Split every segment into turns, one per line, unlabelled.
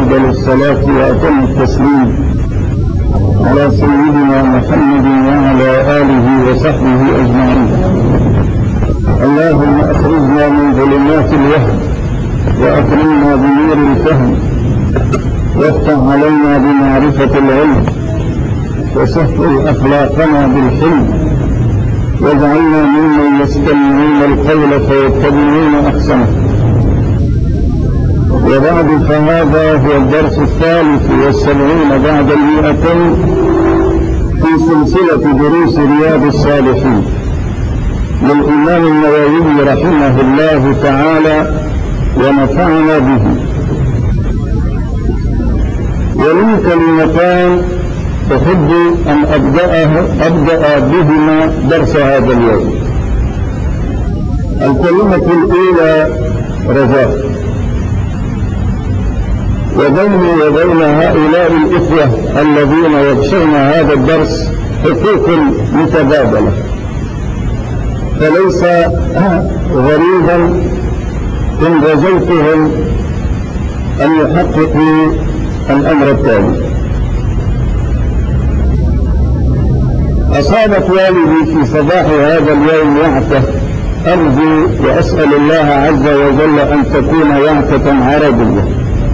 وأفضل الصلاة وأتم التسليم على سيدنا محمد وعلى آله وصحبه أجمعين. اللهم أخرجنا من ظلمات الوهم وأكرمنا بنور الفهم وافتح علينا بمعرفة العلم وسهل أخلاقنا بالحلم واجعلنا ممن يستمعون القول فيتبعون أحسنه. وبعد فهذا هو الدرس 73 بعد 200 في سلسلة دروس رياض الصالحين للإمام النووي رحمه الله تعالى ونفعنا به. ولي كلمتان أحب أن أبدأ بهما درس هذا اليوم. الكلمة الأولى رجاء، وبيني وبين هؤلاء الإخوة الذين يخشون هذا الدرس حقوق متبادلة، فليس غريبا إن رجوتهم أن يحققوا الأمر التالي. أصابت والدي في صباح هذا اليوم وعكة، أرجو وأسأل الله عز وجل أن تكون وعكة عربية،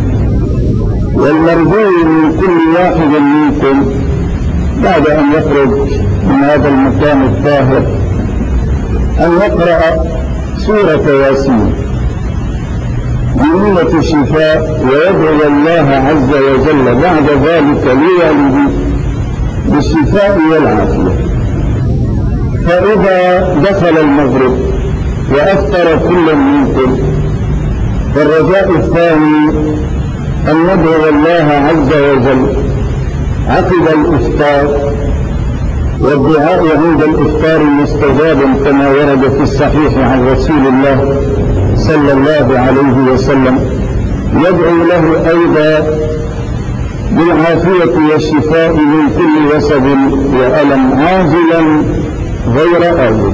والمرجو من كل واحد منكم بعد أن يخرج من هذا المكان الطاهر أن يقرأ سورة ياسين بنية الشفاء، ويدعو الله عز وجل بعد ذلك لوالدي بالشفاء والعافية. فإذا دخل المغرب وأفطر كل منكم، فالرجاء الثاني أن ندعو الله عز وجل عقب الإفطار، والدعاء عند الإفطار مستجاب كما ورد في الصحيح عن رسول الله صلى الله عليه وسلم، يدعو له أيضا بالعافية والشفاء من كل وسب وألم عاجلا غير آجل.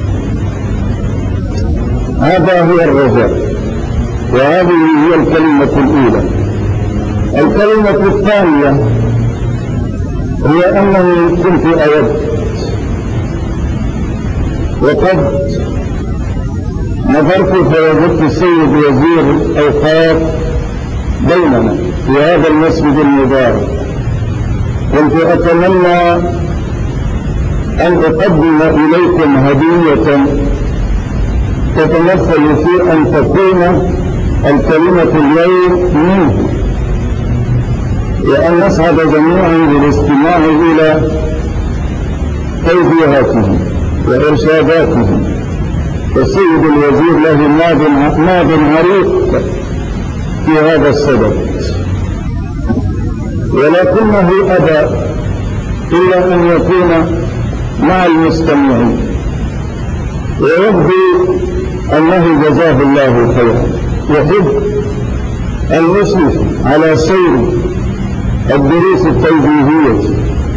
هذا هو الرجاء، وهذه هي الكلمة الأولى. الكلمة الثانية هي أنني كنت أود، وقد نظرت فوجدت السيد وزير الأوقاف بيننا في هذا المسجد المبارك، كنت أتمنى أن أقدم إليكم هدية تتمثل في أن تكون الكلمة اليوم منه، وأن نسعد جميعا بالاستماع إلى توجيهاته وإرشاداته. والسيد الوزير له ماض عريق في هذا الصدد، ولكنه أبى إلا أن يكون مع المستمعين، ويبدو أنه جزاه الله خيرا. يحب أن يشرف على سير الدروس التوجيهية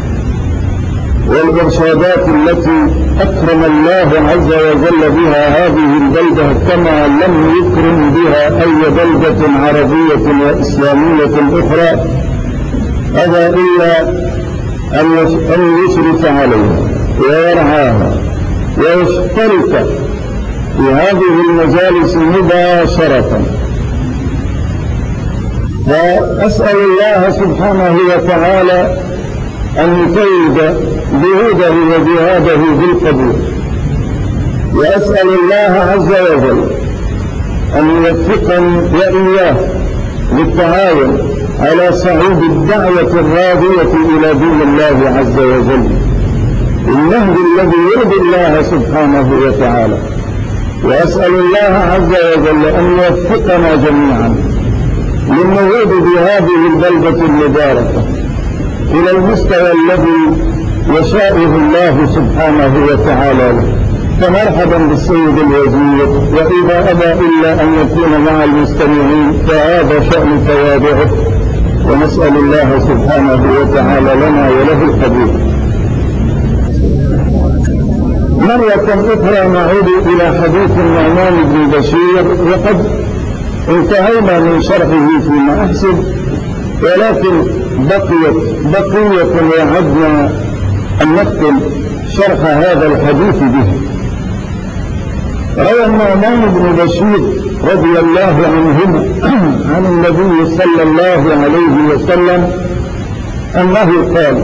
والإرشادات التي أكرم الله عز وجل بها هذه البلدة كما لم يكرم بها أي بلدة عربية وإسلامية أخرى، هذا إلا أن يشرف عليها ويرعاها ويشترك في هذه المجالس مباشرة. فأسأل الله سبحانه وتعالى أن يفيد جهوده وجهاده بالقبول، وأسأل الله عز وجل أن يوفقني وإياه للتعاون على صعيد الدعوة الراضية إلى دين الله عز وجل، النهج الذي يرضي الله سبحانه وتعالى. وأسأل الله عز وجل أن يوفقنا جميعا للنهوض بهذه البلدة المباركة إلى المستوى الذي يشاءه الله سبحانه وتعالى له. فمرحبا بالسيد الوزير، وإذا أبى إلا أن يكون مع المستمعين فهذا شأن تواضعه، ونسأل الله سبحانه وتعالى لنا وله القبول. مرة أخرى نعود إلى حديث النعمان بن بشير، وقد انتهينا من شرحه فيما أحسب، ولكن بقية وعدنا أن نختم شرح هذا الحديث به. روى النعمان بن بشير رضي الله عنهما عن النبي صلى الله عليه وسلم أنه قال: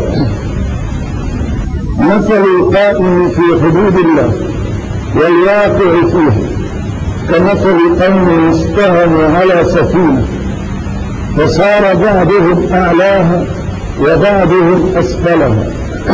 مثل القائم في حدود الله والواقع فيها كمثل قوم استهموا على سفينة فصار بعضهم أعلاها وبعضهم أسفلها،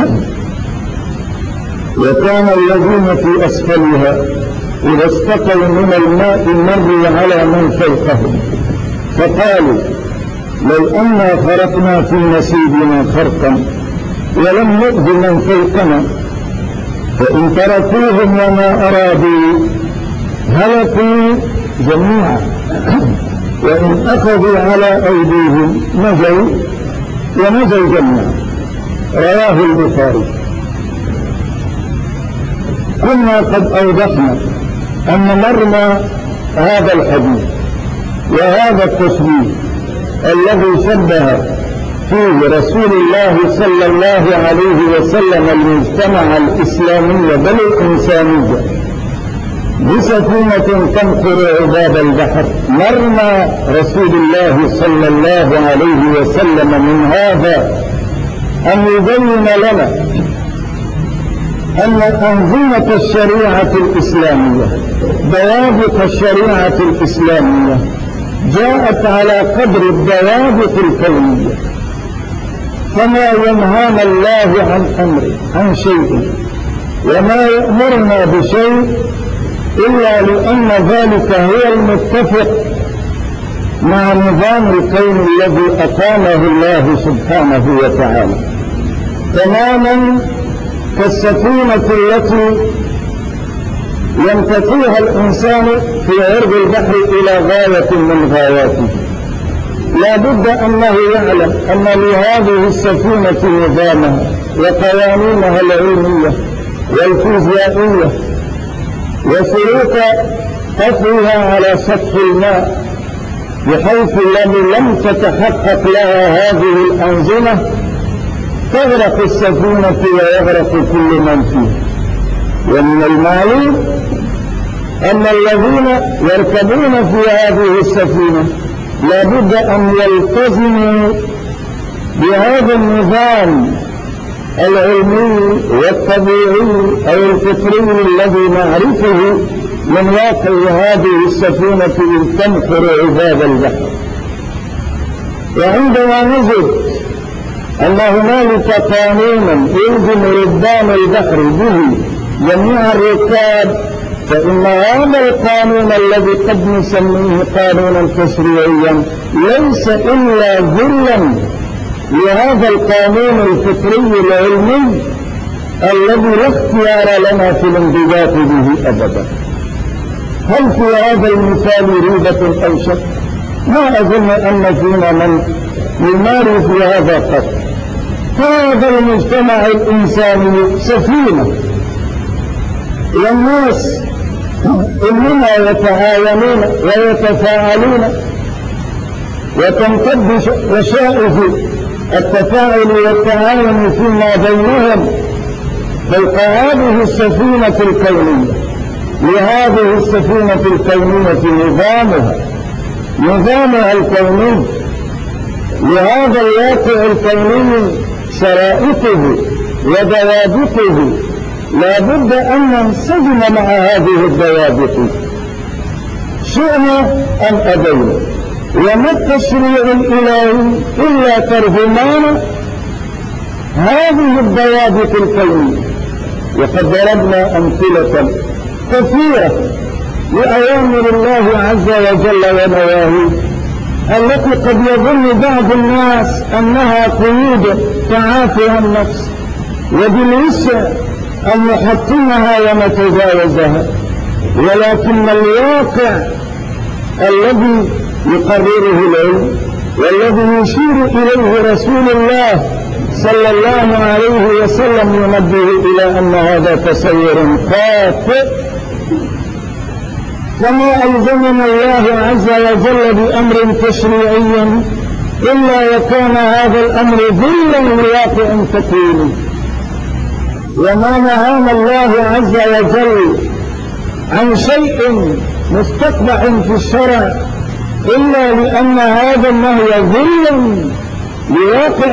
وكان الذين في أسفلها إذا استقوا من الماء مروا على من فوقهم فقالوا: لو أنا خرقنا في نصيبنا خرقا ولم نؤذ من فوقنا، فإن تركوهم وما أرادوا هلكوا جميعا، وإن أخذوا على أيديهم نجوا جميعا. رواه البخاري. كنا قد أوضحنا أن مرمى هذا الحديث وهذا التشبيه الذي شبه فيه رسول الله صلى الله عليه وسلم المجتمع الإسلامي بل الإنسانية بسفينة تنقر عباب البحر، مرمى رسول الله صلى الله عليه وسلم من هذا أن يبين لنا أن أنظمة الشريعة الإسلامية، ضوابط الشريعة الإسلامية جاءت على قدر الضوابط الكونية، فما ينهانا الله عن شيء وما يأمرنا بشيء إلا لأن ذلك هو المتفق مع نظام الكون الذي أقامه الله سبحانه وتعالى، تماما كالسفينة التي ينتقيها الإنسان في عرض البحر إلى غاية من غاياته. لا بد أنه يعلم أن لهذه السفينة نظامها وقوانينها العلمية والفيزيائية وسلوك قفلها على سطح الماء، بحيث لم تتحقق لها هذه الأنظمة تغرق السفينة ويغرق كل من فيها. ومن المعلوم أن الذين يركبون في هذه السفينة لا بد أن يلتزموا بهذا النظام العلمي والطبيعي أو الفطري الذي نعرفه من واقع هذه السفينة إذ تنقر عباب البحر. وعندما نجد أن هنالك قانونا يلزم ربان البحر به جميع الركاب، فإن هذا القانون الذي قد نسميه قانونا تشريعيا ليس إلا ذلا لهذا القانون الفطري العلمي الذي لا اختيار لنا في الانضباط به أبدا. هل في هذا المثال ريبة أو شك؟ ما أظن أن فينا من يمارس هذا قط. هذا المجتمع الإنساني سفينة، والناس إنما يتعاونون ويتفاعلون وتمتد وشائف التفاعل والتعاون فيما بينهم فوق هذه السفينة الكونية. لهذه السفينة الكونية نظامها الكوني، لهذا الواقع الكوني شرائطه وضوابطه، لا بد أن ننسجم مع هذه الضوابط شئنا أم أبينا. وما التشريع الإلهي إلا ترجمان هذه الضوابط الكونية. وقد ضربنا أمثلة كثيرة لأوامر الله عز وجل ونواهيه التي قد يظن بعض الناس أنها قيود تعافي النفس وبالوسع أن نحطمها ونتجاوزها، ولكن الواقع الذي يقرره العلم والذي يشير إليه رسول الله صلى الله عليه وسلم ينبه إلى أن هذا تصور خاطئ. كما ألزمنا الله عز وجل بأمر تشريعي إلا وكان هذا الأمر ذلا لواقع كثير. وما نهانا الله عز وجل عن شيء مستقبح في الشرع إلا لأن هذا النهي ذل لواقع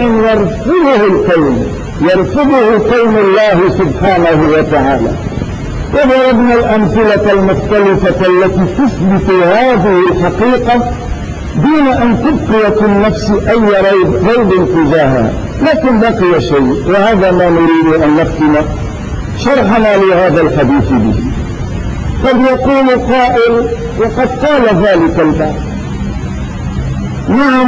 يرفضه كون الله سبحانه وتعالى. وضربنا الأمثلة المختلفة التي تثبت هذه الحقيقة دون أن تبقي في النفس أي ريب تجاهها. لكن بقي شيء، وهذا ما نريد أن نختم شرحنا لهذا الحديث به. قد يقول قائل وقد قال ذلك البعض: نعم،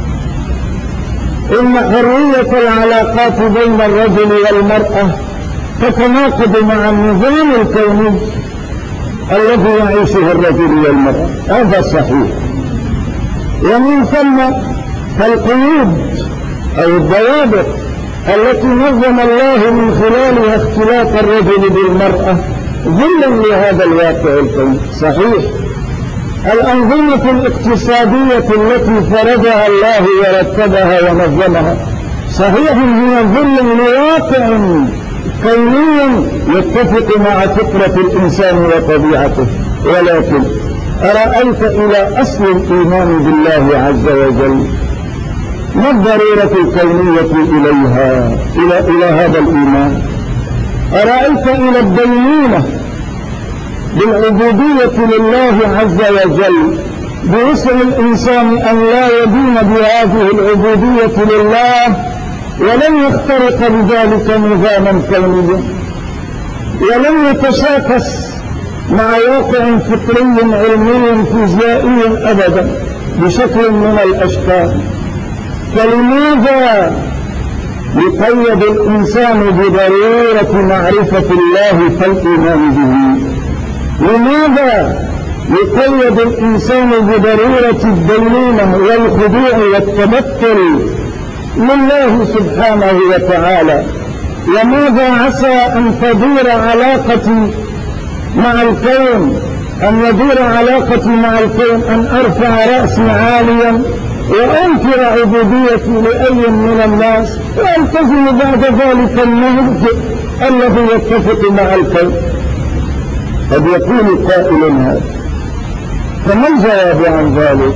إن حرية العلاقات بين الرجل والمرأة تتناقض مع النظام الكوني الذي يعيشه الرجل والمرأة. هذا صحيح. ومن ثم فالقيود أو الضوابط التي نظم الله من خلالها اختلاط الرجل بالمرأة ذلا لهذا الواقع الكوني. صحيح. الأنظمة الاقتصادية التي فرضها الله ورتبها ونظمها صحيح هي ذل لواقع كوني يتفق مع فطرة الإنسان وطبيعته. ولكن أرأيت إلى أصل الإيمان بالله عز وجل ما الضرورة الكونية إلى هذا الإيمان؟ أرأيت إلى الدينونة بالعبودية لله عز وجل بوسع الإنسان أن لا يدين بهذه العبودية لله ولن يخترق بذلك نظاما كونيا ولن يتشاكس مع واقع فطري علمي فيزيائي أبدا بشكل من الأشكال. فلماذا يقيد الإنسان بضرورة معرفة الله فالإيمان به؟ لماذا يقيد الإنسان بضرورة الدينونة والخضوع والتبتل لله سبحانه وتعالى؟ وماذا عسى أن تدور علاقتي مع الكون، أن يدور علاقتي مع الكون أن أرفع رأسي عاليا وأنكر عبوديتي لأي من الناس وألتزم بعد ذلك النهج الذي يتفق مع الكون؟ قد يكون قائل هذا، فما الجواب عن ذلك؟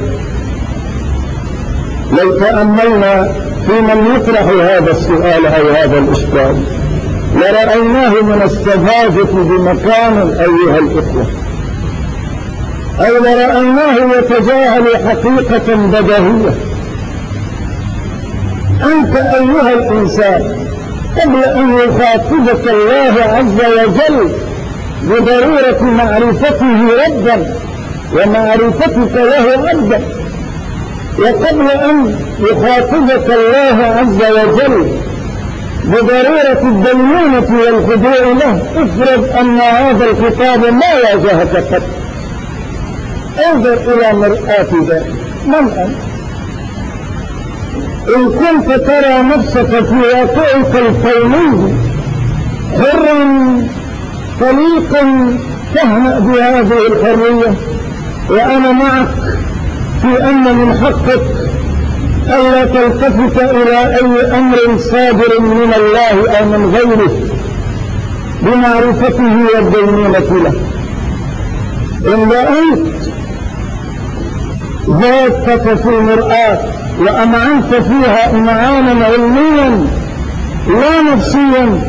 لو تأملنا في من يطرح هذا السؤال أو هذا الإشكال لرأيناه من السذاجة بمكان أيها الإخوة، أو لرأيناه يتجاهل حقيقة بديهية. أنت أيها الإنسان قبل أن يخاطبك الله عز وجل بضرورة معرفته ربا ومعرفتك له عبدا، وقبل أن يخاطبك الله عز وجل بضرورة الدينونة والخضوع له افرض أن هذا الخطاب ما واجهك قط. انظر إلى مرآة ذلك. من أنت؟ إن كنت ترى نفسك في واقعك الكوني حرا طليقا تهنأ بهذه الحرية، وأنا معك في أن من حقك ألا تلتفت إلى أي أمر صادر من الله أو من غيره بمعرفته والدينونة له. إن رأيت ذاتك في المرآة وأمعنت فيها إمعانا علميا لا نفسيا،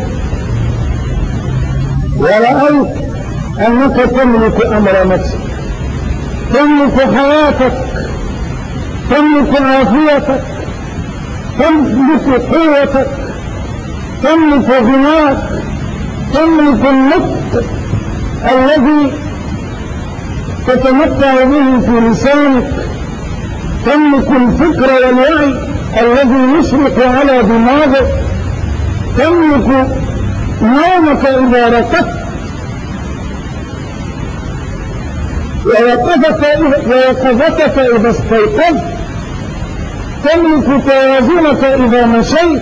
ورأيت أنك تملك أمر نفسك، تملك حياتك، تملك عافيتك، تملك قوتك، تملك غناك، تملك النطق الذي تتمتع به في لسانك، تملك الفكر والوعي الذي يشرق على دماغك، تملك نومك إذا رقدت ويقظتك إذا استيقظت، تملك توازنك إذا مشيت،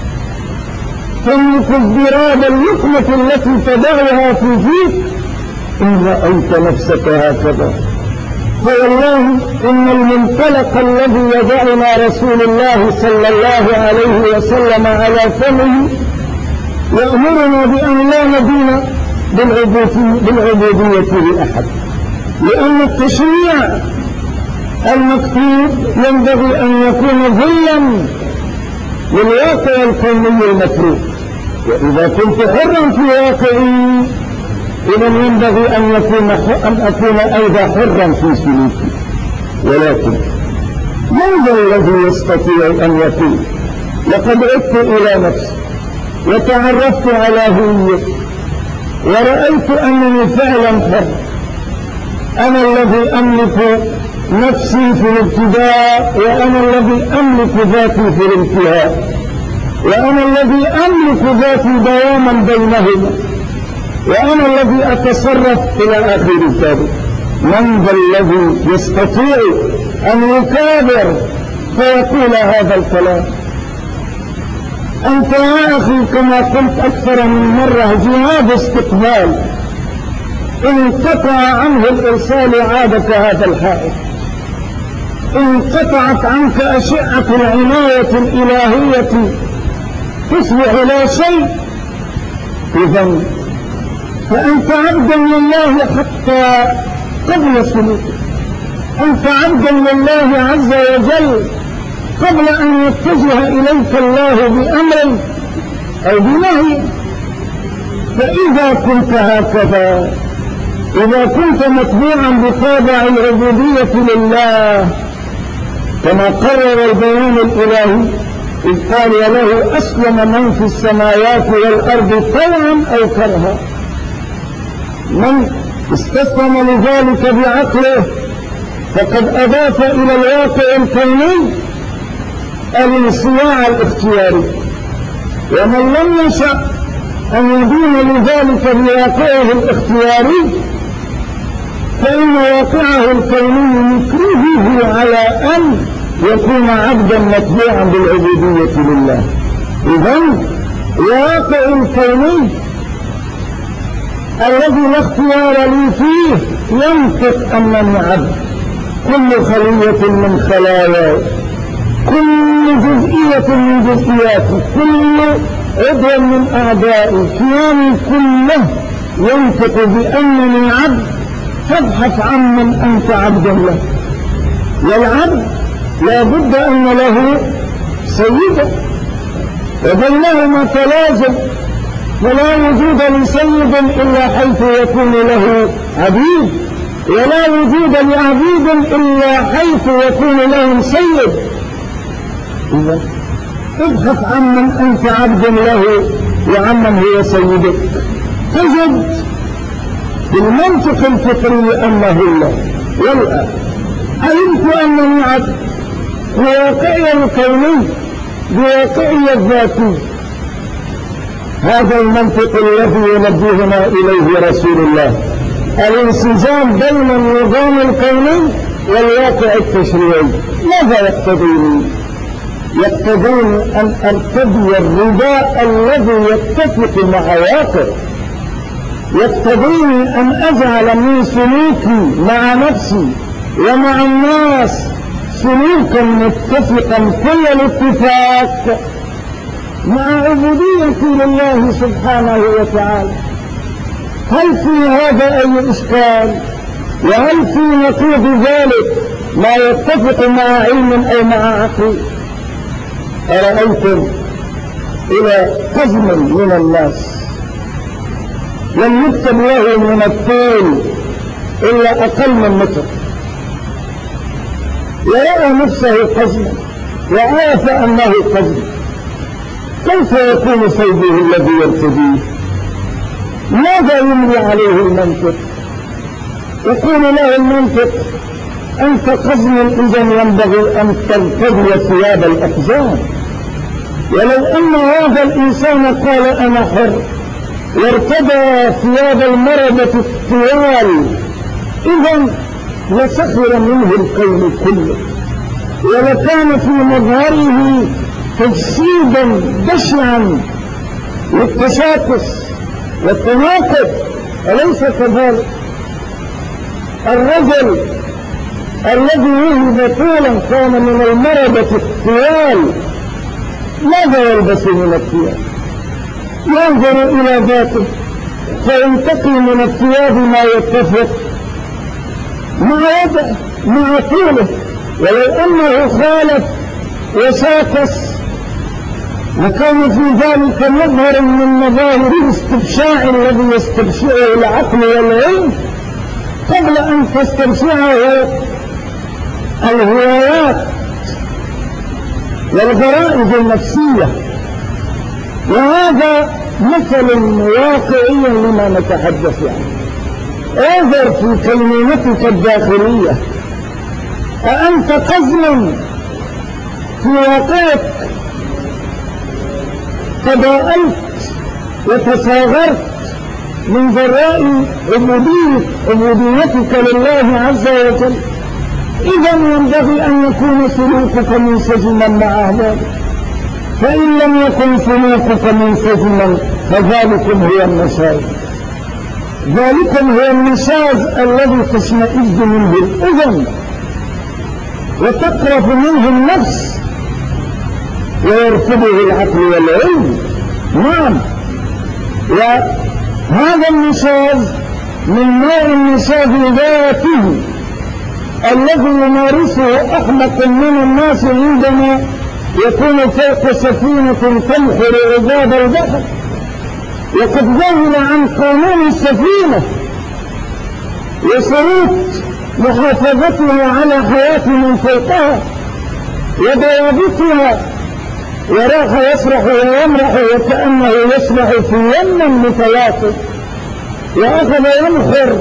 تملك اضطراب اللقمة التي تضعها في فيك. إن رأيت نفسك هكذا فوالله إن المنطلق الذي يضعنا رسول الله صلى الله عليه وسلم على فمه يأمرنا بأن لا ندين بالعبودية لأحد، لأن التشريع المكتوب ينبغي أن يكون ظلا للواقع الكوني المتروك، وإذا كنت حرا في واقعي إذا ينبغي أن أكون أيضا حرا في سلوكي. ولكن من ذا الذي يستطيع أن يقول لقد عدت إلى نفسي وتعرفت على هويتي ورأيت أنني فعلا حر، أنا الذي أملك نفسي في الابتداء وأنا الذي أملك ذاتي في الانتهاء، وأنا الذي أملك ذاتي دواما بينهما، وأنا الذي أتصرف إلى آخر ذلك. من ذا الذي يستطيع أن يكابر فيقول هذا الكلام؟ أنت يا أخي كما قلت أكثر من مرة جهاد استقبال، انقطع عنه الإرسال عادة هذا الحائط، انقطعت عنك أشعة العناية الإلهية تصبح لا شيء. إذن فأنت عبدا لله حتى قبل سلوكك، أنت عبدا لله عز وجل قبل أن يتجه إليك الله بأمر أو بنهي. فإذا كنت هكذا، إذا كنت متبوعا بطابع العبودية لله كما قرر البيان الإلهي إذ قال له أسلم من في السماوات والأرض طوعا أو كرها، من استسلم لذلك بعقله فقد أضاف إلى الواقع الكوني الانصياع الاختياري، ومن لم يشأ أن يدين لذلك بواقعه الاختياري فإن واقعه الكوني يكرهه على أن يكون عبدا متبوعا بالعبودية لله. إذن الواقع الكوني الذي لا اختيار لي فيه ينطق أنني عبد، كل خلية من خلاياي، كل جزئية من جزئياتي، كل عضو من أعدائي، كياني كله ينطق بأنني عبد. فابحث عمن أنت عبد له، والعبد لا بد أن له سيدا، وبينهما تلازم، ولا وجود لسيد إلا حيث يكون له عبيد، ولا وجود لعبيد إلا حيث يكون له سيد. إذا ابحث عمن أنت عبد له وعمن هو سيدك، تجد بالمنطق الفطري أنه الله. والآن علمت أنني عبد بواقعي الكوني بواقعي الذاتي، هذا المنطق الذي ينبهنا إليه رسول الله، الانسجام بين النظام الكوني والواقع التشريعي. ماذا يقتضيني؟ يقتضيني أن أرتدي الرداء الذي يتفق مع واقع، يقتضيني أن أجعل من سلوكي مع نفسي ومع الناس سلوكا متفقا كل الاتفاق مع عبوديتي لله سبحانه وتعالى. هل في هذا أي إشكال؟ وهل في نقيض ذلك ما يتفق مع علم أو مع عقل؟ أرأيتم إلى قزم من الناس لم يكتب له من الطول إلا أقل من متر، ورأى نفسه قزما وعرف أنه قزم، كيف يكون صيده الذي يرتديه؟ ماذا يملي عليه المنطق؟ يقول له المنطق أنت قزم، إذا ينبغي أن ترتدي ثياب الأقزام. ولو أن هذا الإنسان قال أنا حر وارتدى ثياب المردة الطوال إذا لسخر منه الكون كله، ولكان في مظهره تجسيدا بشعا للتشاكس والتناقض. أليس كذلك؟ الرجل الذي وهب طولا كان من المردة الطوال، ماذا يلبس من الثياب؟ ينظر إلى ذاته فينتقي من الثياب ما يتفق مع طوله، ولو أنه خالف وساكس وكان في ذلك مظهر من مظاهر الاستبشاع الذي يستبشعه العقل والعلم قبل أن تستبشعه الهوايات والغرائز النفسية. وهذا مثل واقعي لما نتحدث عنه. انظر في كينونتك الداخلية، أأنت قزما في واقعك تضاءلت وتصاغرت من جراء عبوديتك لله عز وجل؟ إذا ينبغي أن يكون سلوكك منسجما مع ذلك، فإن لم يكن سلوكك منسجما فذلكم هو النشاز. ذلكم هو النشاز الذي تشمئز منه الأذن وتقرف منه النفس ويرفضه العقل والعلم. نعم، وهذا النشاز من نوع النشاز ذاته الذي يمارسه أحمق من الناس عندما يكون فوق سفينة تنحر عذاب البحر وقد ذهل عن قانون السفينة وشروط محافظتها على حياة من فوقها وضوابطها، وراح يسرح ويمرح وكأنه يسرح في يم متواصل، وأخذ ينخر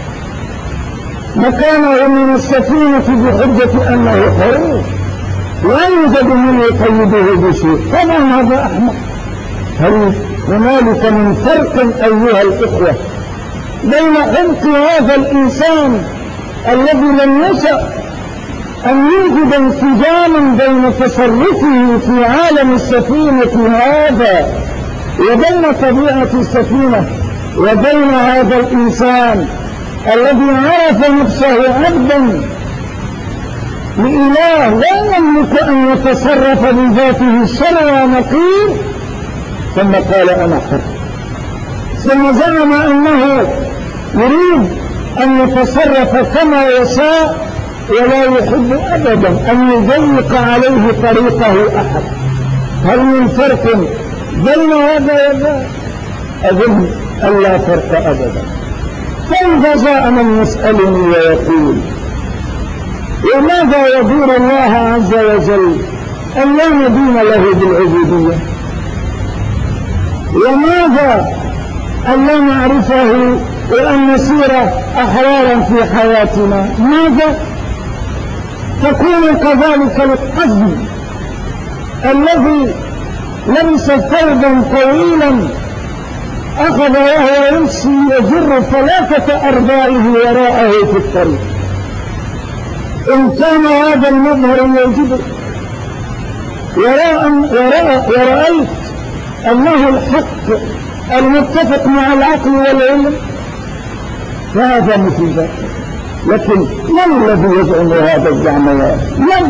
مكانه من السفينة بحجة أنه حر لا يوجد من يقيده بشيء. طبعا هذا أحمق. هل هنالك من فرق أيها الإخوة بين حمق هذا الإنسان الذي لم يشأ أن يوجد انسجاما بين تصرفه في عالم السفينة هذا وبين طبيعة السفينة، وبين هذا الإنسان الذي عرف نفسه عبدا لإله لا يملك أن يتصرف بذاته شرع نقير، ثم قال أنا حر، ثم زعم أنه يريد أن يتصرف كما يشاء ولا يحب أبدا أن يضيق عليه طريقه أحد. هل من فرق بين هذا وذاك؟ أظن أن لا فرق أبدا. فإذا جاء من يسألني ويقول وماذا يدور الله عز وجل أن لا ندين له بالعبودية، وماذا أن لا نعرفه وأن نسير أحرارا في حياتنا، ماذا تكون كذلك القزم الذي لبس ثوبا طويلا أخذ وهو يمشي يجر 3 أرباعه وراءه في الطريق؟ إن كان هذا المظهر يوجد ورأيت أنه الحق المتفق مع العقل والعلم فهذا مثل ذلك. لكن من الذي يزعم هذا الزعميات؟ من؟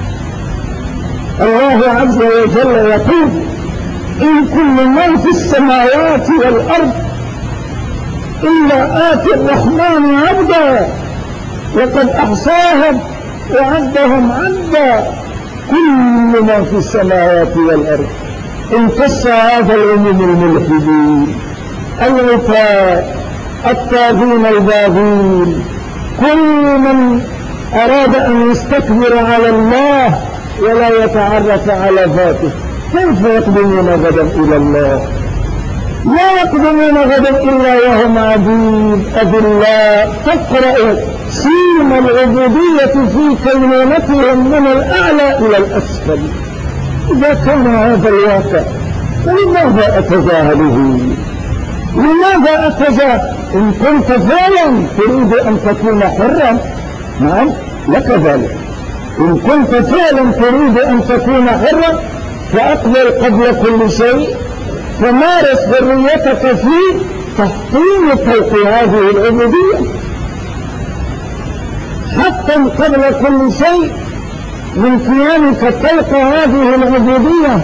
الله عز وجل يقول إن كل من في السماوات والأرض إلا آتي الرحمن عبدا وقد أحصاهم وعدهم عدا. كل من في السماوات والأرض امتص هذا العموم الملحدين العتاة الطاغين الباغين، كل من أراد أن يستكبر على الله ولا يتعرف على ذاته. كيف يقدمون غدا إلى الله؟ لا يقدمون غدا إلا وهم عبيد أذلاء تقرأ سيم العبودية في كينونتهم من الأعلى إلى الأسفل. إذا كان هذا الواقع فلماذا أتجاهله؟ لماذا أتجاهل؟ إن كنت فعلا تريد أن تكون حرا، نعم لك ذلك. إن كنت فعلا تريد أن تكون حرا فأقبل قبل كل شيء فمارس حريتك في تحطيم فوق هذه العبودية. حقا قبل كل شيء من قيامك فوق هذه العبودية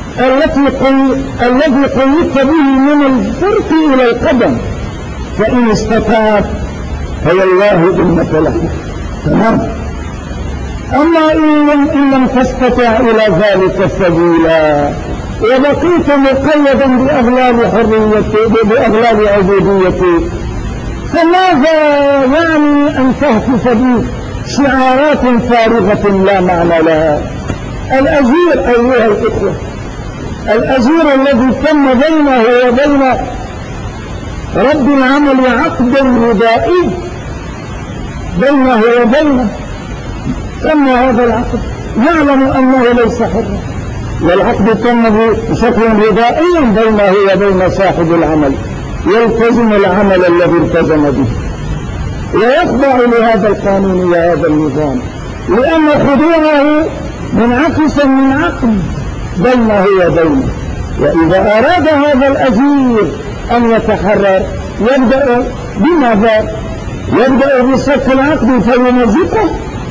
الذي قيدت به من الفرق إلى القدم. فإن استطعت فوالله إنك له تمام. أما إن لم تستطع إلى ذلك سبيلا وبقيت مقيدا بأغلال عبوديتي، فماذا يعني أن تهتف بي شعارات فارغة لا معنى لها؟ الأجير أيها الإخوة، الأجير الذي تم بينه وبين رب العمل عقد ردائي بينه وبينه، تم هذا العقد يعلم أنه ليس حرا، والعقد تم بشكل ردائي بينه وبين صاحب العمل، يلتزم العمل الذي التزم به ويخضع لهذا القانون وهذا النظام، لأن خضوعه منعكس من عقد بينه وبينه. وإذا أراد هذا الأجير أن يتحرر يبدأ بماذا؟ يبدأ بصك العقد فيمزقه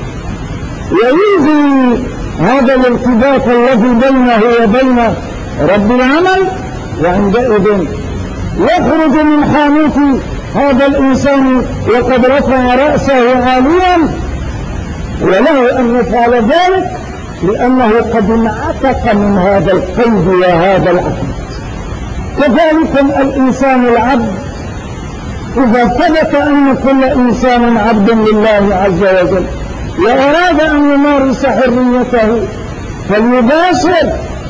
ويلغي هذا الارتباط الذي بينه وبين رب العمل، وعندئذ يخرج من حانوت هذا الإنسان وقد رفع رأسه عاليا، وله أن يفعل ذلك لأنه قد انعتق من هذا القيد وهذا العقد. كذلك الإنسان العبد إذا ثبت أن كل إنسان عبد لله عز وجل وأراد أن يمارس حريته فليباشر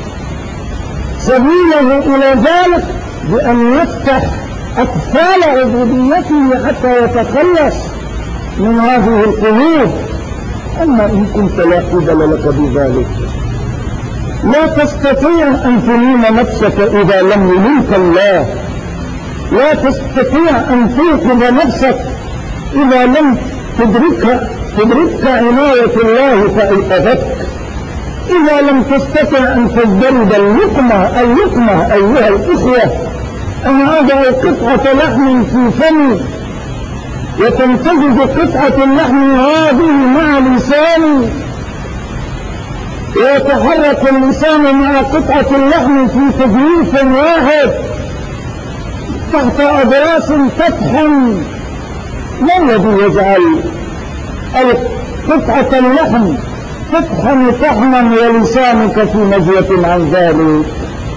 سبيله إلى ذلك بأن يفتح أطفال عبوديته حتى يتخلص من هذه القيود. أما إن كنت لا قبل لك بذلك لا تستطيع أن تلين نفسك إذا لم يليك الله، لا تستطيع أن توقظ نفسك إذا لم تدركك عناية الله فأيقظتك، إذا لم تستطع أن تزدرد اللقمة أيها الإخوة، أن أضع قطعة لحم في فمي وتمتزج قطعة اللحم هذه مع لساني ويتحرك اللسان مع قطعة اللحم في تجويف واحد تحت أضراس تطحن. ما الذي يجعل قطعة اللحم تطحن طحنا ولسانك في نجوة عن ذلك؟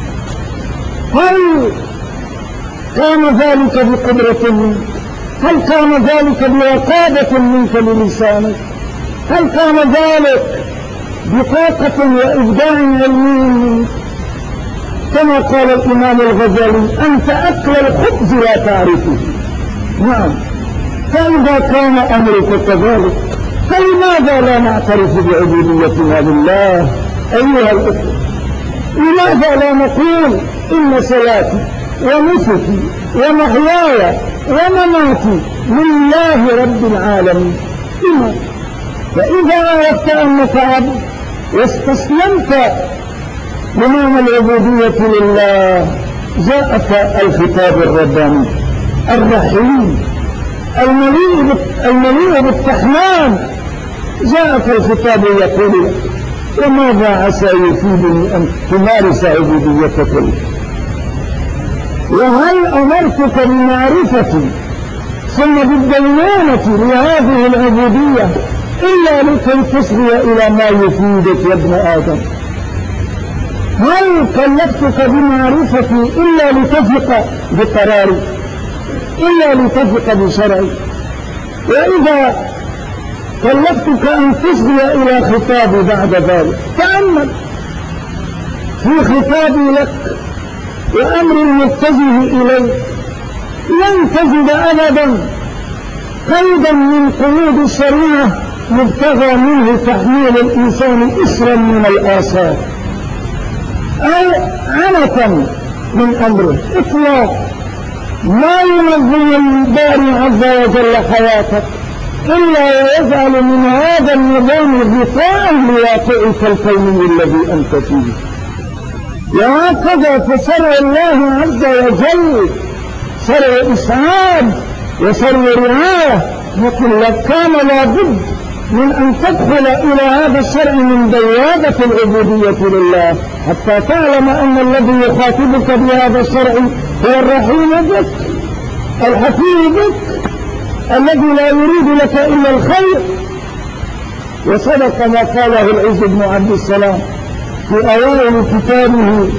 هل كان ذلك بقدرة منك؟ هل كان ذلك برقابة منك للسانك؟ هل كان ذلك بطاقة وإبداع علمي منك؟ كما قال الإمام الغزالي: أنت أكل الخبز لا تعرفه. نعم، فإذا كان أمرك كذلك فلماذا لا نعترف بعبوديتنا لله أيها الأخوة؟ لماذا لا نقول إن صلاتي ونسكي ومحياي ومماتي لله رب العالمين؟ لماذا؟ فإذا عرفت أنك عبد واستسلمت لمعنى العبودية لله جاءك الخطاب الرباني الرحيم المليء بالتحنان، جاءك الخطاب يقول: وماذا عسى يفيدني أن تمارس عبوديتك؟ وهل أمرتك بمعرفتي ثم بالديانة لهذه العبودية إلا لكي تصغي إلى ما يفيدك يا ابن آدم؟ هل كلفتك بمعرفتي إلا لتثق بقراري، إلا لتثق بشرعي؟ وإذا كلفتك أن تصغي إلى خطابي بعد ذلك، تأمل في خطابي لك وأمر المتجه إليه، لن تجد أبدا قيدا من قيود الشريعة مبتغى منه تحميل الإنسان إسرا من الآثار أو عنة من أمره. إطلاق ما ينظم الباري عز وجل حياتك إلا ويجعل من هذا النظام غطاء لواقعك الكوني الذي أنت فيه. وهكذا فشرع الله عز وجل شرع إسعاد وشرع رعاية لكن كان لابد من أن تدخل إلى هذا الشرع من بوابة العبودية لله حتى تعلم أن الذي يخاطبك بهذا الشرع هو الرحيم بك الحكيم بك الذي لا يريد لك إلا الخير. وصدق ما قاله العز بن عبد السلام في أوائل كتابه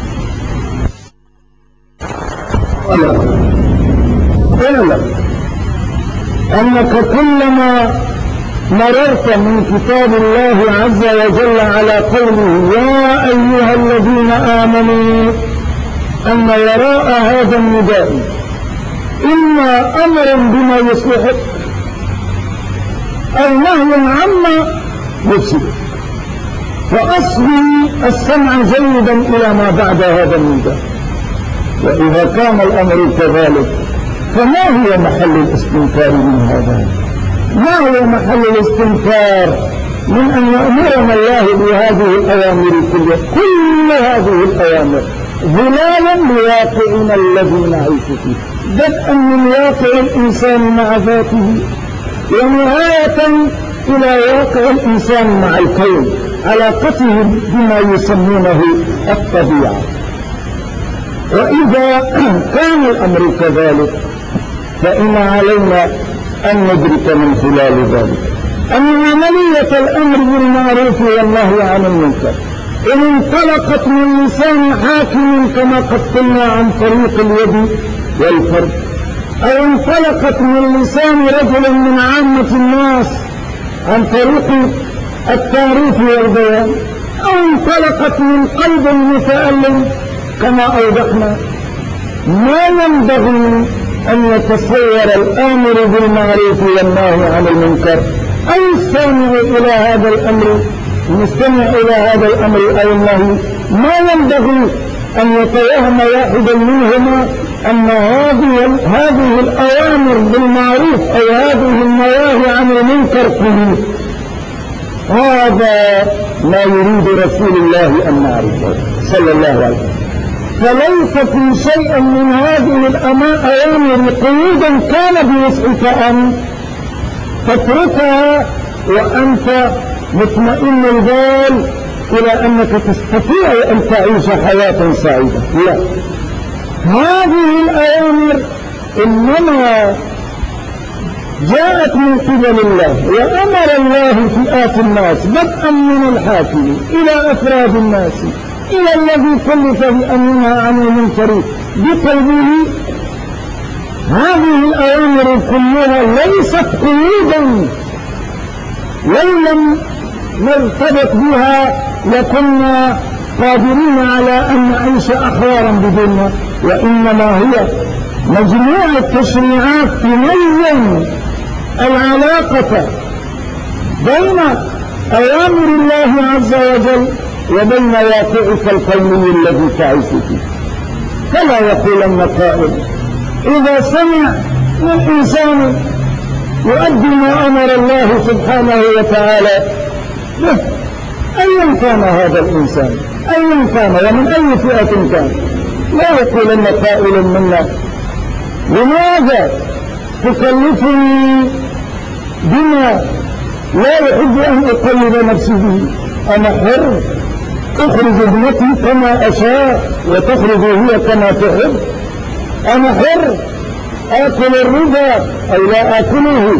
اعلم أنك كلما مررت من كتاب الله عز وجل على قوله يا أيها الذين آمنوا أن وراء هذا النداء إما أمر بما يصلحك أو نهي عما يفسدك، فأصغي السمع جيدا إلى ما بعد هذا النداء. وإذا كان الأمر كذلك فما هو محل الاستنكار من هذا؟ ما هو محل الاستنكار من أن يأمرنا الله بهذه الأوامر كلها؟ كل هذه الأوامر ظلالا لواقعنا الذي نعيش فيه، بدءا من واقع الإنسان مع ذاته ونهاية إلى واقع الإنسان مع الكون، علاقته بما يسمونه الطبيعة. وإذا كان الأمر كذلك فإن علينا أن ندرك من خلال ذلك أن عملية الأمر بالمعروف والنهي عن المنكر إن انطلقت من لسان حاكم كما قد قلنا عن طريق اليد والفرد، أو انطلقت من لسان رجل من عامة الناس عن طريق التعريف والبيان، أو انطلقت من قلب متألم كما أوضحنا، ما ينبغي أن يتصور الآمر بالمعروف والنهي عن المنكر أو السامع إلى هذا الأمر المستمع إلى هذا الأمر أو النهي، ما ينبغي أن يتوهم واحدا منهما أن هذه الأوامر بالمعروف أو هذه النواهي عن المنكر كله. هذا ما يريد رسول الله أن نعرفه صلى الله عليه وسلم. فليس في شيء من هذه الأوامر قيودا كان بوسعك أن تتركها وأنت مطمئن البال إلى أنك تستطيع أن تعيش حياة سعيدة. لا، هذه الأوامر إنما جاءت من قبل الله، وأمر الله فئات الناس بدءا من الحاكم إلى أفراد الناس إلى الذي كلف بأن ينهى عن المنكر بقلبه. هذه الأوامر كلها ليست قيودا، لو لم نرتبط بها لكنا قادرين على أن نعيش أحوارا بدونها، وإنما هي مجموعة تشريعات تنظم العلاقة بين أوامر الله عز وجل وبين واقعك القومي الذي تعيش فيه. فلا يقولن قائل إذا سمع الإنسان يؤدي ما أمر الله سبحانه وتعالى به أيا كان هذا الإنسان، أيا كان ومن أي فئة كان، لا يقولن قائل منا لماذا تكلفني بما لا يحب أن أقلب نفسي به؟ أنا حر، أخرج ابنتي كما أشاء وتخرج هي كما تحب. أنا حر آكل الربا أو لا آكله،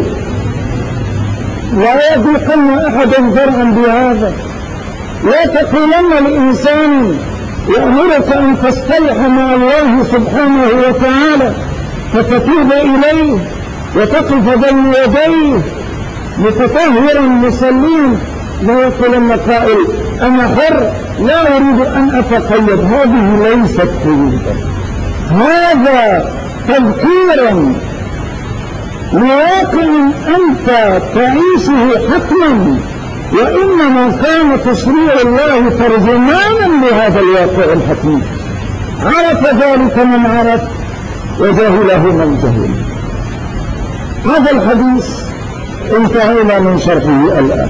لا يضيقن أحدا زرعا بهذا. لا تقولن لإنسان يأمرك أن تصطلح مع الله سبحانه وتعالى فتتوب إليه وتقف بين يديه متطهرا مسلما، لا يقولن قائل أنا حر لا أريد أن أتقيد. هذه ليست قيودا، هذا تذكيرا لواقع أنت تعيشه حتما، وإنما كان تشريع الله ترجمانا لهذا الواقع الحتمي. عرف ذلك من عرف وجهله من جهل. هذا الحديث انتهينا من شرحه الآن،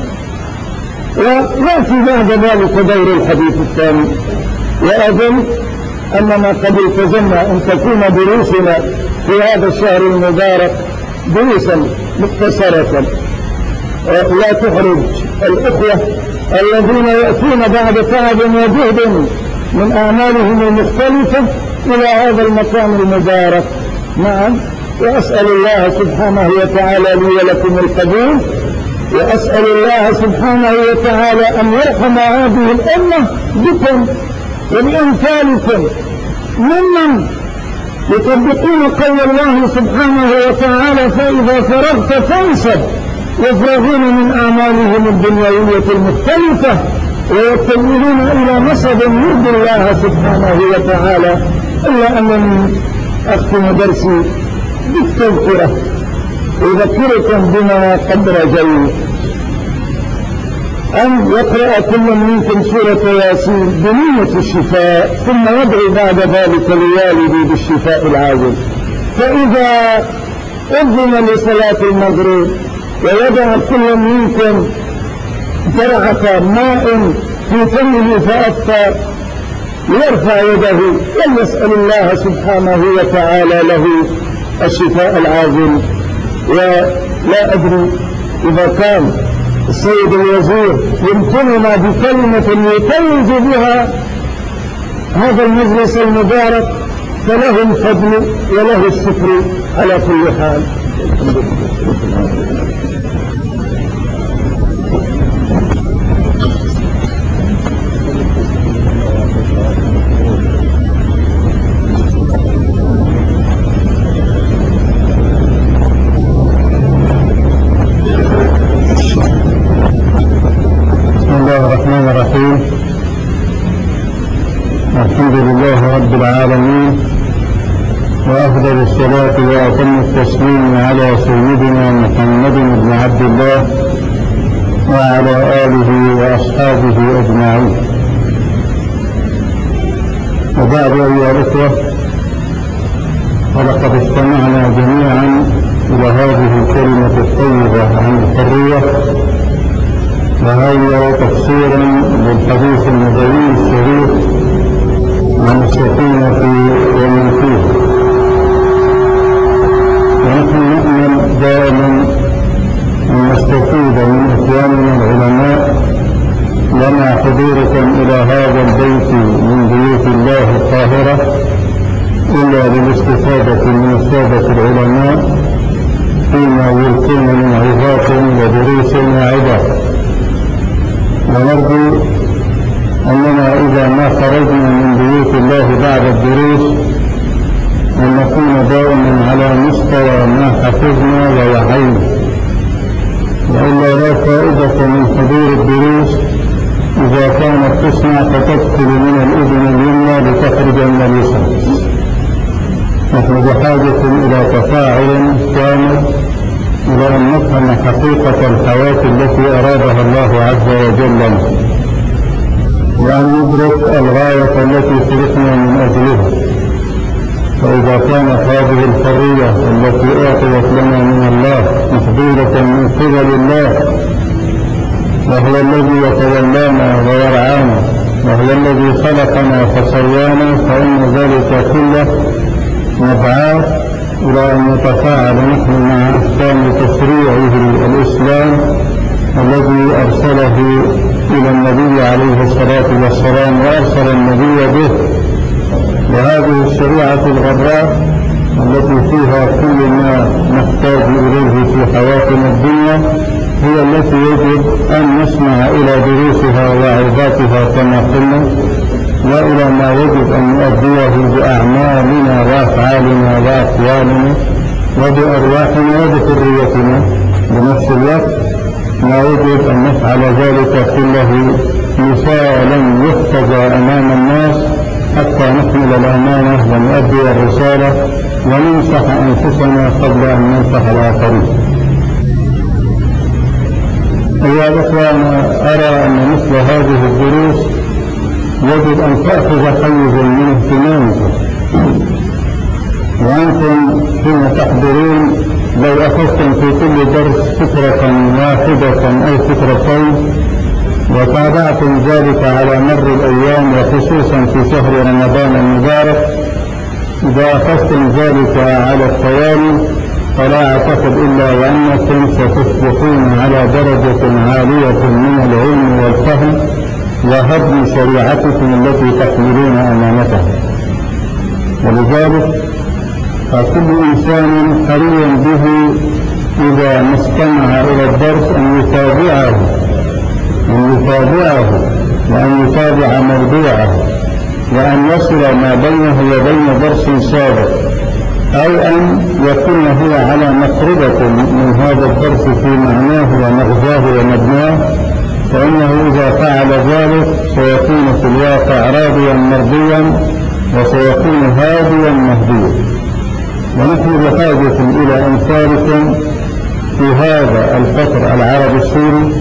ويأتي بعد ذلك دور الحديث الثاني. وأظن أننا قد التزمنا أن تكون دروسنا في هذا الشهر المبارك دروسا مختصرة لا تحرج الإخوة الذين يأتون بعد تعب وجهد من أعمالهم المختلفة إلى هذا المكان المبارك. نعم، وأسأل الله سبحانه وتعالى لي ولكم القبول، وأسأل الله سبحانه وتعالى أن يرحم هذه الأمة بكم وبأمثالكم ممن يطبقون قول الله سبحانه وتعالى فإذا فرغت فانصب، يفرغون من أعمالهم الدنيوية المختلفة ويتجهون إلى نصب يرضي الله سبحانه وتعالى. إلا أنني أختم درسي بالتذكرة، أذكركم بما قد رجيت أن يقرأ كل منكم سورة ياسين بنية الشفاء، ثم يدعو بعد ذلك لوالدي بالشفاء العاجل. فإذا أذن لصلاة المغرب ويدع كل منكم جرعة ماء في فمه فأفطر يرفع يده وليسأل الله سبحانه وتعالى له الشفاء العاجل. ولا أدري إذا كان السيد الوزير يمكننا بكلمة يتوج بها هذا المجلس المبارك فله الفضل وله الشكر على كل حال.
الحمد لله رب العالمين، وأفضل الصلاة وأتم التسليم على سيدنا محمد بن عبد الله وعلى آله وأصحابه أجمعين. وبعد أيها الأخوة، ولقد استمعنا جميعا إلى هذه الكلمة الطيبة عن الحرية، وهي تفسير للحديث النبوي الشريف عن السكينة ومن فيها. ونحن نؤمن دائما أن نستفيد من إخواننا العلماء لنا حضوركم إلى هذا البيت من بيوت الله الطاهرة إلا للاستفادة من السادة العلماء فيما يلقون من عظات ودروس وعظات. ونرجو أننا إذا ما خرجنا من بيوت الله بعد الدروس أن نكون دائما على مستوى ما حفظنا ووعينا، وإلا لا فائدة من حضور الدروس إذا كانت تسمع فتدخل من الأذن اليمنى لتخرج من اليسرى. نحن بحاجة إلى تفاعل كامل، إلى أن نفهم حقيقة الحياة التي أرادها الله عز وجل لنا، وأن ندرك الغاية التي خلقنا من أجلها. فإذا كانت هذه الحرية التي أعطيت لنا من الله محظورة من قبل الله، وهو الذي يتولانا ويرعانا، وهو الذي خلقنا فسوانا، فإن ذلك كله مدعاة إلى أن نتفاعل نحن مع أحكام تشريعه الإسلام الذي أرسله إلى النبي عليه الصلاة والسلام، وأرسل النبي به. وهذه الشريعة الغراء التي فيها كل ما نحتاج إليه في حياتنا الدنيا هي التي يجب أن نسمع إلى دروسها وعظاتها كما قلنا، وإلى ما يجب أن نؤديه بأعمالنا وأفعالنا وأقوالنا وبأرواحنا وبحريتنا. بنفس الوقت ما يجب أن نفعل ذلك كله مثالا يحتذى أمام الناس حتى نحمل الأمانة ونؤدي الرسالة وننصح أنفسنا قبل أن ننصح الآخرين. أيها الأخوة، أنا أرى أن مثل هذه الدروس يجب أن تأخذ حيزا من اهتمامكم، وأنتم حين تحضرون لو أخذتم في كل درس فكرة واحدة أو فكرتين وتابعتم ذلك على مر الأيام، وخصوصا في شهر رمضان المبارك، إذا أخذتم ذلك على التوالي فلا أعتقد إلا وأنكم ستصبحون على درجة عالية من العلم والفهم وهدم شريعتكم التي تحملون أمانتها. ولذلك فكل إنسان حري به إذا ما استمع إلى الدرس أن يتابعه وأن يتابع موضوعه وأن يصل ما بينه وبين درس سابق، أو أن يكون هو على مقربة من هذا الدرس في معناه ومغزاه ومبناه، فإنه إذا فعل ذلك سيكون في الواقع راضيا مرضيا وسيكون هاديا مهديا. ونحن بحاجة إلى أمثالكم في هذا القطر العربي السوري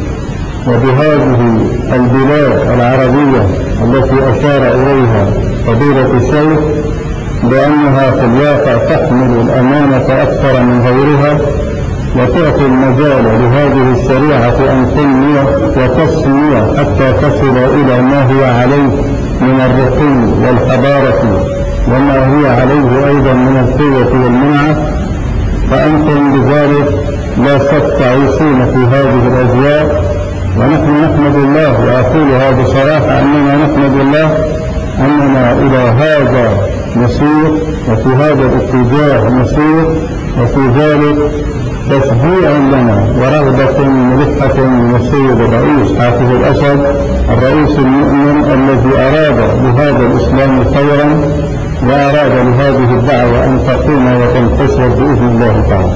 وبهذه البلاد العربية التي أشار إليها فضيلة الشيخ بأنها في الواقع تحمل الأمانة أكثر من غيرها وتعطي المجال لهذه الشريعة أن تنمو وتسمو حتى تصل إلى ما هي عليه من الرقي والحضارة وما هي عليه أيضا من القوة والمنعة. فأنتم بذلك لا شك تعيشون في هذه الأجواء، ونحن نحمد الله، وأقول هذا بصراحة أننا نحمد الله أننا إلى هذا نسير وفي هذا الاتجاه نسير، وفي ذلك تشجيع لنا ورغبة ملحة من السيد الرئيس حافظ الأسد الرئيس المؤمن الذي أراد بهذا الإسلام خيرا وأراد لهذه الدعوة أن تقوم وتنتشر بإذن الله تعالى.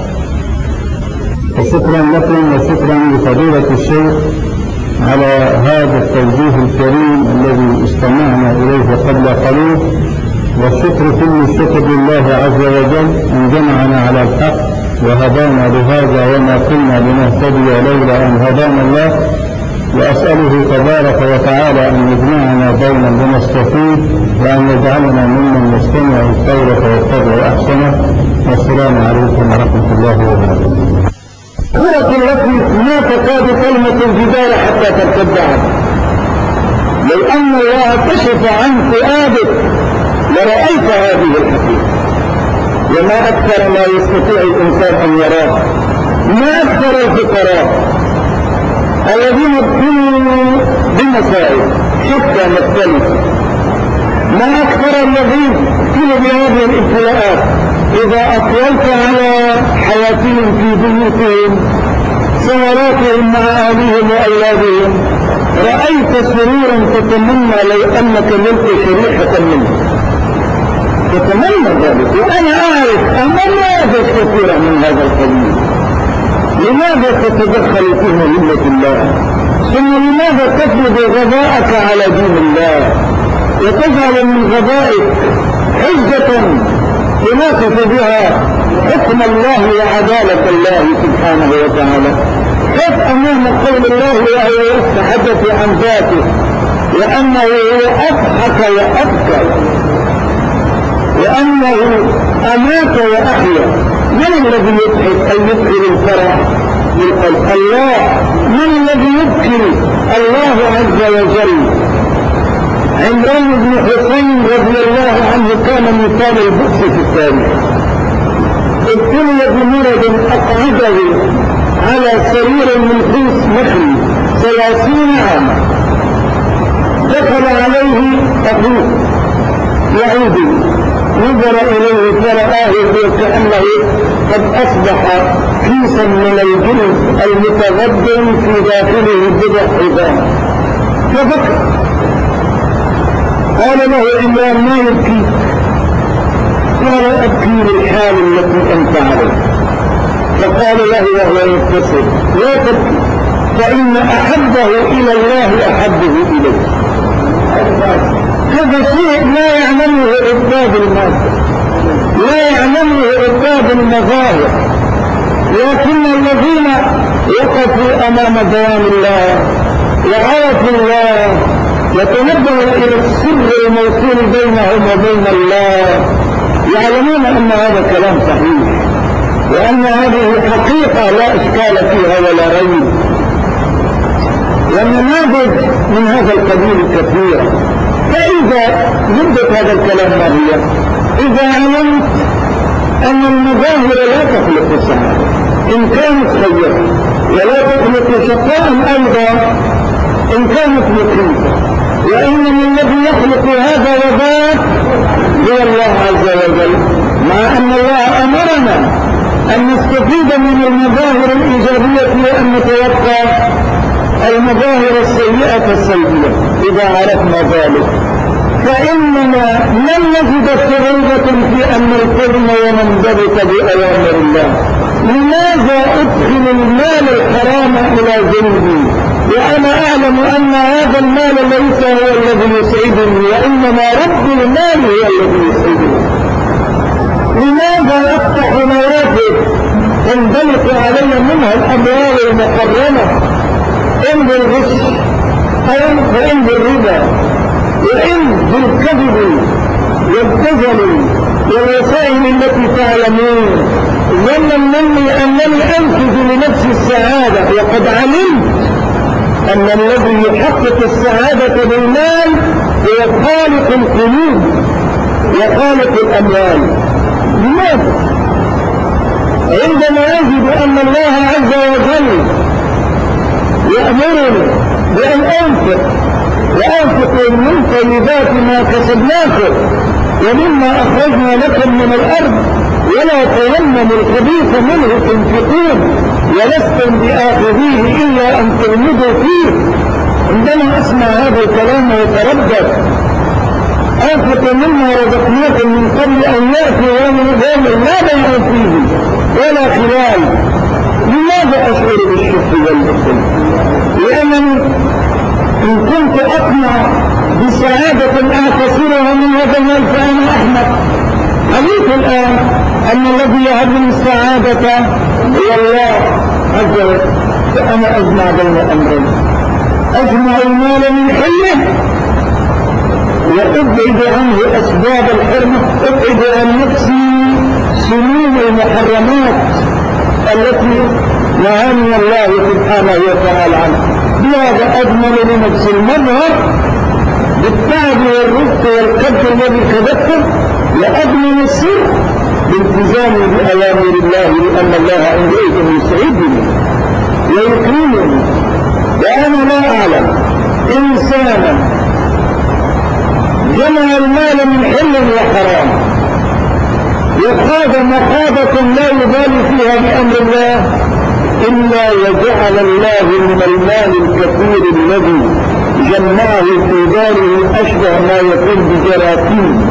فشكرا لكم وشكرا لفضيلة الشيخ على هذا التوجيه الكريم الذي استمعنا إليه قبل قليل، والشكر كل الشكر لله عز وجل أن جمعنا على الحق وهدانا لهذا وما كنا لنهتدي لولا أن هدانا الله. وأسأله تبارك وتعالى أن يجمعنا بينا لنستفيد وأن يجعلنا ممن يستمع القول فيتبع أحسنه. والسلام عليكم ورحمة الله وبركاته.
التي ما تكاد كلمة الجدال حتى ترتد عنها، لو أن الله كشف عن فؤادك لرأيت هذه الحقيقة، وما أكثر ما يستطيع الإنسان أن يراه، ما أكثر الفقراء الذين ابتلوا بمسائل شتى مختلفة، ما أكثر الذين ابتلوا بهذه الابتلاءات. إذا أطللت على حياتهم في بيوتهم سهراتهم مع أهلهم وأولادهم رأيت سرورا تتمنى لو أنك ملك شريحة منه، تتمنى ذلك. وأنا أعرف أن ماذا كثيرا من هذا القبيل. لماذا تتدخل في مهمة الله؟ ثم لماذا تفرض غباءك على دين الله وتجعل من غبائك حجة يناقض بها حكم الله وعدالة الله سبحانه وتعالى؟ قف أمام قول الله وهو يتحدث عن ذاته وأنه هو أضحك وأبكى وأنه أمات وأحيا. من الذي يضحك أن يدخل الفرح بالقلب؟ الله. من الذي يبكي؟ الله عز وجل. عمران بن حسين رضي الله عنه كان مثال البؤس في التاريخ. ابتلي بمرض أقعده على سرير من خيس نخل 30 عاما. دخل عليه أخوه يعود، نظر إليه فرآه وكأنه قد أصبح كيسا من الجلد المتغدر في داخله بضع حزام، فبكى. قال له عمران ما يبكي؟ قال أبكي للحال التي أنت عليها. فقال له وهو يبتسم لا تبكي فإن أحبه إلى الله أحبه إليه. هذا شيء لا يعلمه عباد المادة، لا يعلمه عباد المظاهر، لكن الذين وقفوا أمام بيان الله وعرفوا الله يتنبهوا إلى السر الموصول بينهم وبين الله يعلمون أن هذا كلام صحيح وأن هذه حقيقة لا إشكال فيها ولا ريب. والنماذج من هذا القبيل كثيرة. فإذا مدة هذا الكلام ما هي؟ إذا علمت أن المظاهر لا تخلق السعادة إن كانت خيرة، ولا تخلق شقاء أيضا إن كانت مخيفة، وإنما الذي يخلق هذا وذاك هو الله عز وجل، مع أن الله أمرنا أن نستفيد من المظاهر الإيجابية وأن نتوقع المظاهر السيئة السلبية. إذا عرفنا ذلك فإننا لن نجد صعوبة في أن نلتزم وننضبط بأوامر الله. لماذا أدخل المال الحرام إلى جنبي وأنا أعلم أن هذا المال ليس هو الذي يسعدني، وإنما رب المال هو الذي يسعدني؟ لماذا أفتح نوافذ تنطلق علي منها الأموال المحرمة، إن بالغش وإن بالربا وإن بالكذب والدجل والوسائل التي تعلمون، ظنا مني أنني أنفذ لنفسي السعادة، وقد علمت أن الذي يحقق السعادة بالمال هو خالق القلوب وخالق الأموال. لماذا؟ عندما أجد أن الله عز وجل يأمرني بأن وأنفق من طيبات ما كسبناكم ومما أخرجنا لكم من الأرض ولا تيمموا الخبيث منه تنفقون ولستم بآخذيه إلا أن تغمضوا فيه. عندما أسمع هذا الكلام ويتردد أنفق مما رزقناكم من قبل أن يأتي يوم لا بيع فيه ولا خلال، لماذا أشعر بالشك والبخل؟ لأنني إن كنت أطمع بسعادة أعتصرها من هذا المال فأنا أحمق. عليك الآن أن الذي يهب السعادة هو الله عز وجل، فأنا أجمع بين أمرين: أجمع المال من حله وأبعد عنه أسباب الحرمة، أبعد عن نفسي سموم المحرمات التي نهاني الله سبحانه وتعالى عنها. بهذا أضمن لنفسي المظهر بالتعب والرفق والقدر الذي كذبته، وأضمن السر بالتزامي بأوامر الله، لأن الله عندئذ يسعدني ويكرمني. وأنا لا أعلم إنسانا جمع المال من حل وحرام وخاض مخاضة لا يبالي فيها بأمر الله إلا وجعل الله من المال الكثير الذي جمعه في داره أشبه ما يكون بجراثيم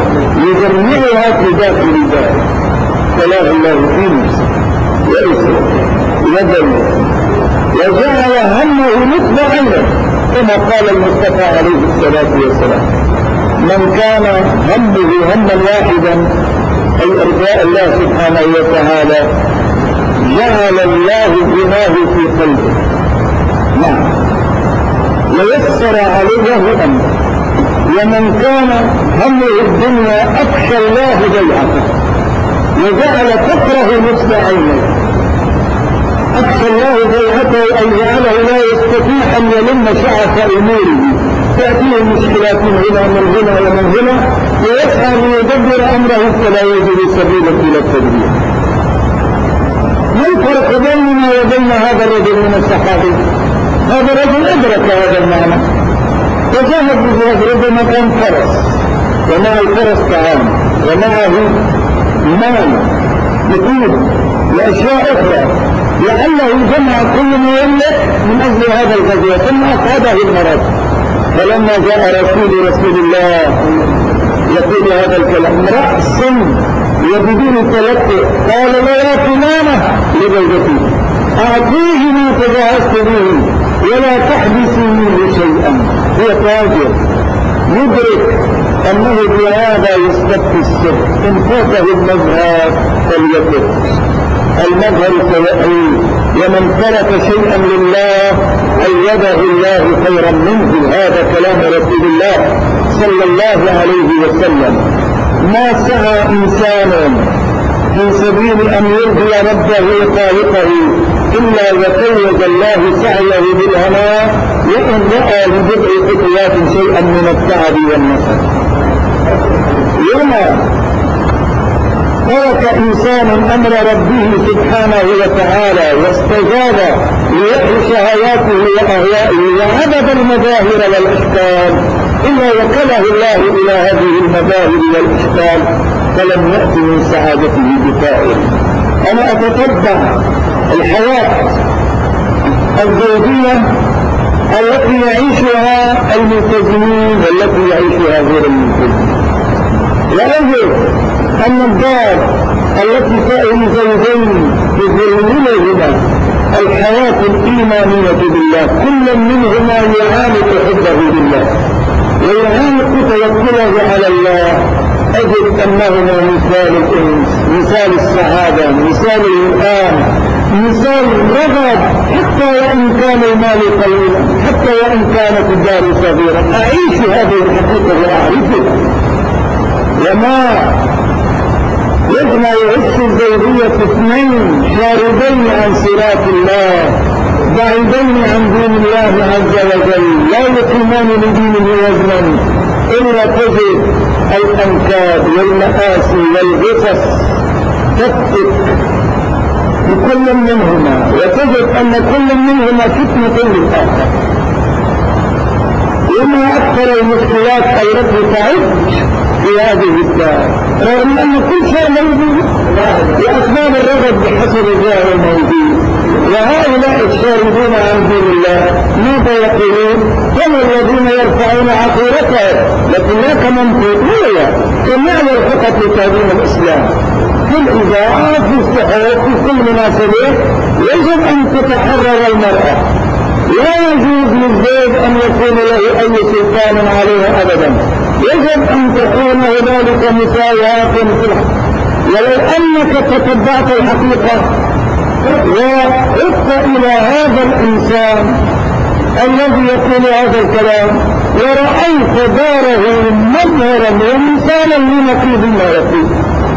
يجمعها في داخل داره، فلا الله في نفسه وإسره ودمه، وجعل همه نصب عينه كما قال المصطفى عليه الصلاة والسلام: من كان همه هما واحدا أي إرضاء الله سبحانه وتعالى جعل الله غناه في قلبه، نعم، ويسر عليه أمره. ومن كان همه الدنيا أخشى الله بيعته وجعل فقره نصب عينيه. أخشى الله بيعته أن جعله لا يستطيع أن يلم شعث أموره، تأتيه مشكلات من هنا ومن هنا ويسعى ليدبر أمره فلا يجد سبيلا إلى التدبير. ما الفرق بيننا وبين هذا الرجل من الصحابي؟ هذا الرجل أدرك هذا المعنى فذهب بهذا مكان فرس، ومع الفرس طعام ومعه مال نقود وأشياء أخرى، لعله جمع كل ما يملك من أجل هذا الغزو ثم أصابه المرض. فلما جاء رسول الله يقول هذا الكلام رأسا وبدون تلقي قال: لا يا فلانة لزوجتي أعطيه ما تجاهزت به ولا تحبسي منه شيئا. هو تاجر يدرك أنه بهذا يستبقي السر، إن فاته المظهر فليترك. المظهر سيأتي، ومن ترك شيئا لله أيده الله خيرا منه. هذا كلام رسول الله صلى الله عليه وسلم. ما سعى إنسان في سبيل أن يرضي ربه خالقه إلا وتوج الله سعيه بالهناء، وإن رأى لبضع خطوات شيئا من التعب والنصر. يوم ترك إنسان أمر ربه سبحانه وتعالى واستجاب لوحي شهواته وأهوائه وعبد المظاهر والأشكال إلا وكله الله إلى هذه المظاهر والأشكال فلم يأت من سعادته بفائل. أنا أتتبع الحياة الزوجية التي يعيشها الملتزمين والتي يعيشها غير الملتزمين، وأجد أن الدار التي فيها زوجين يظهرونهما الحياة الإيمانية بالله كل منهما يعانق حبه بالله ويعانق توكله على الله، أجد أنهما مثال الأنس، مثال السعادة، مثال الإلهام، مثال الرغب، حتى وإن كان المال قليلا، حتى وإن كانت الدار صغيرة. أعيش هذه الحقيقة وأعرفها. وما يجمع يعيش الزوجية اثنين شاردين عن صراط الله بعيدين عن دين الله عز وجل لا يقيمان لدينه وزنا، إلا تجد الأنكاد والمآسي والغصص تفتك بكل منهما، وتجد أن كل منهما فتنة للآخر. وما أكثر المشكلات التي تعد في هذه الدار، رغم أن كل شيء موجود لأسباب الرغب بحسب الجاه الموجود. وهؤلاء الشاردون عن دين الله ماذا يقولون؟ هم الذين يرفعون عقيرتهم، لكن لا كمنطقية كمعنى فقط لتعليم الإسلام. في الإذاعة، في الصحف، في كل مناسبة يجب أن تتحرر المرأة، لا يجوز للزوج أن يكون له أي سلطان عليها أبدا، يجب أن تكون هنالك مساواة في الحق. ولو أنك تتبعت الحقيقة وعدت إلى هذا الإنسان الذي يقول هذا الكلام ورأيت داره مظهرا ومثالا لنقيض ما يقول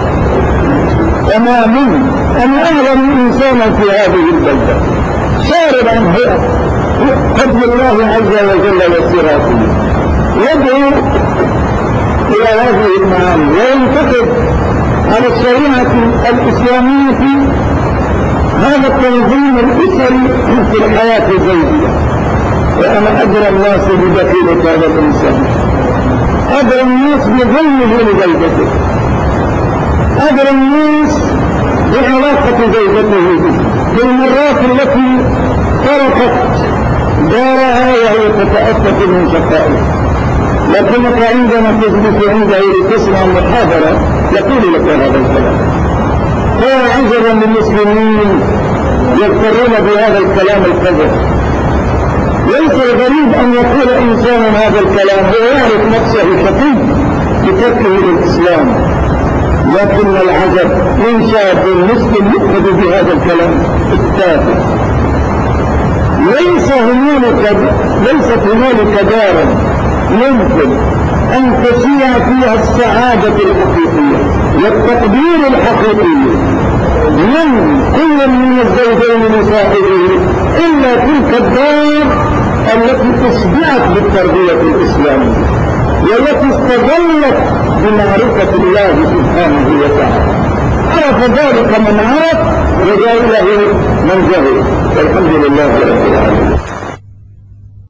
تماما. أنا أعلم إنسانا في هذه البلدة شارب عن قبل الله عز وجل وصراطه يدعو إلى هذه المعاني وينتقد على الشريعة الإسلامية في هذا التنظيم الأسري في الحياة الزوجية. وأنا أدرى الناس بدخيلة هذا الإنسان، أدرى الناس بظلمه لزوجته، أدرى الناس بعلاقة زوجته به، بالمرات التي تركت دارها وهي تتأسف من شقائه. لكنك عندما تجلس عنده لتسمع المحاضرة يقول لك هذا الكلام. فيا عجبا للمسلمين يغترون بهذا الكلام الكذب. ليس الغريب أن يقول إنسان هذا الكلام هو يعرف نفسه شقي بتركه للإسلام، لكن العجب من شاب مسلم يؤخذ بهذا الكلام التافه. ليست هنالك دار يمكن أن تشيع فيها السعادة الحقيقية والتقدير الحقيقي من كل من الزوجين لصاحبه إلا تلك الدار التي أشبعت بالتربية الإسلامية والتي استظلت بمعرفة الله سبحانه وتعالى. عرف ذلك من عرف وجاء له من جهل، والحمد لله رب العالمين.